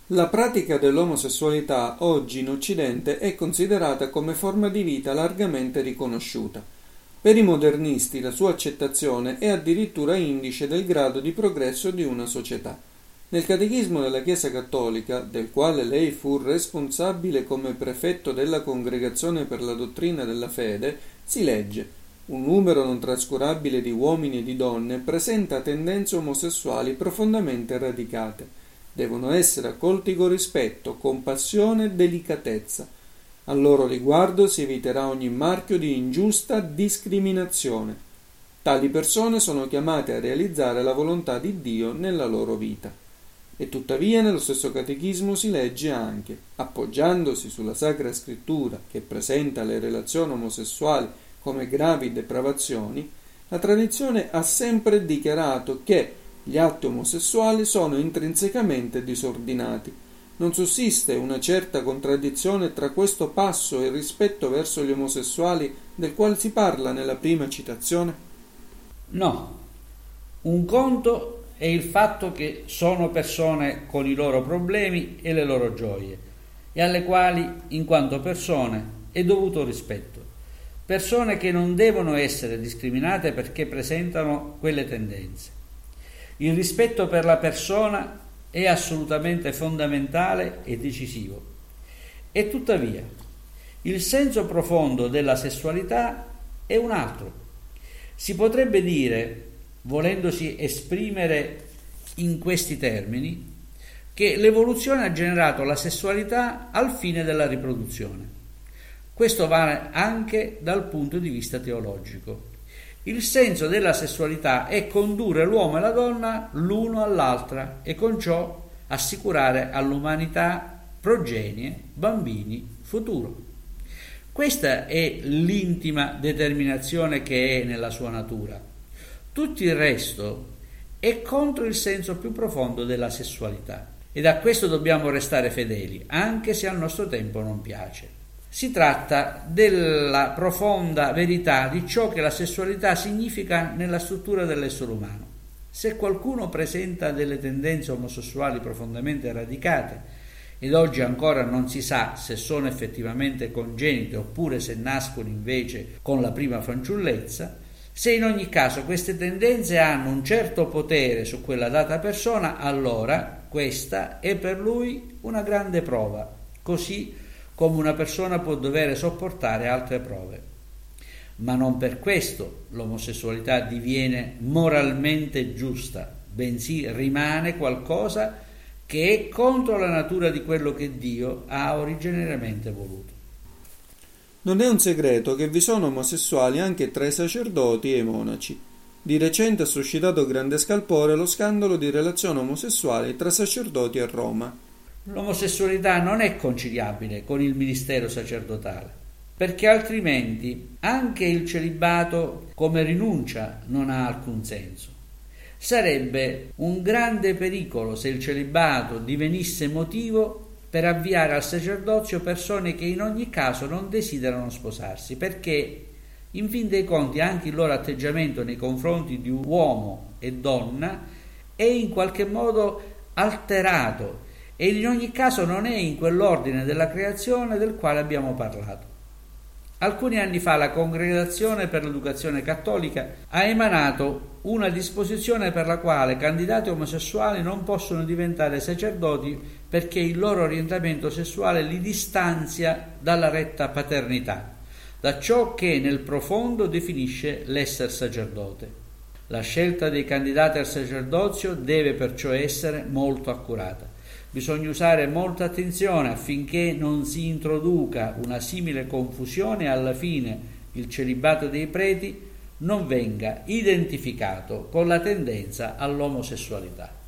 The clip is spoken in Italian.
La pratica dell'omosessualità oggi in Occidente è considerata come forma di vita largamente riconosciuta. Per i modernisti la sua accettazione è addirittura indice del grado di progresso di una società. Nel Catechismo della Chiesa Cattolica, del quale lei fu responsabile come prefetto della Congregazione per la dottrina della fede, si legge: un numero non trascurabile di uomini e di donne presenta tendenze omosessuali profondamente radicate. Devono essere accolti con rispetto, compassione e delicatezza. Al loro riguardo si eviterà ogni marchio di ingiusta discriminazione. Tali persone sono chiamate a realizzare la volontà di Dio nella loro vita. E tuttavia nello stesso Catechismo si legge anche: appoggiandosi sulla Sacra Scrittura, che presenta le relazioni omosessuali come gravi depravazioni, la tradizione ha sempre dichiarato che gli atti omosessuali sono intrinsecamente disordinati. Non sussiste una certa contraddizione tra questo passo e il rispetto verso gli omosessuali del quale si parla nella prima citazione? No, un conto è il fatto che sono persone con i loro problemi e le loro gioie, e alle quali, in quanto persone, è dovuto rispetto. Persone che non devono essere discriminate perché presentano quelle tendenze. Il rispetto per la persona è assolutamente fondamentale e decisivo. E tuttavia, il senso profondo della sessualità è un altro. Si potrebbe dire, volendosi esprimere in questi termini, che l'evoluzione ha generato la sessualità al fine della riproduzione. Questo vale anche dal punto di vista teologico. Il senso della sessualità è condurre l'uomo e la donna l'uno all'altra e con ciò assicurare all'umanità progenie, bambini, futuro. Questa è l'intima determinazione che è nella sua natura. Tutto il resto è contro il senso più profondo della sessualità ed a questo dobbiamo restare fedeli, anche se al nostro tempo non piace. Si tratta della profonda verità di ciò che la sessualità significa nella struttura dell'essere umano. Se qualcuno presenta delle tendenze omosessuali profondamente radicate ed oggi ancora non si sa se sono effettivamente congenite oppure se nascono invece con la prima fanciullezza, se in ogni caso queste tendenze hanno un certo potere su quella data persona, allora questa è per lui una grande prova, così come una persona può dover sopportare altre prove. Ma non per questo l'omosessualità diviene moralmente giusta, bensì rimane qualcosa che è contro la natura di quello che Dio ha originariamente voluto. Non è un segreto che vi sono omosessuali anche tra i sacerdoti e i monaci. Di recente ha suscitato grande scalpore lo scandalo di relazioni omosessuali tra sacerdoti a Roma. L'omosessualità non è conciliabile con il ministero sacerdotale, perché altrimenti anche il celibato come rinuncia non ha alcun senso. Sarebbe un grande pericolo se il celibato divenisse motivo per avviare al sacerdozio persone che in ogni caso non desiderano sposarsi, perché in fin dei conti anche il loro atteggiamento nei confronti di uomo e donna è in qualche modo alterato e in ogni caso non è in quell'ordine della creazione del quale abbiamo parlato. Alcuni anni fa la Congregazione per l'Educazione Cattolica ha emanato una disposizione per la quale candidati omosessuali non possono diventare sacerdoti perché il loro orientamento sessuale li distanzia dalla retta paternità, da ciò che nel profondo definisce l'essere sacerdote. La scelta dei candidati al sacerdozio deve perciò essere molto accurata. Bisogna usare molta attenzione affinché non si introduca una simile confusione e alla fine il celibato dei preti non venga identificato con la tendenza all'omosessualità.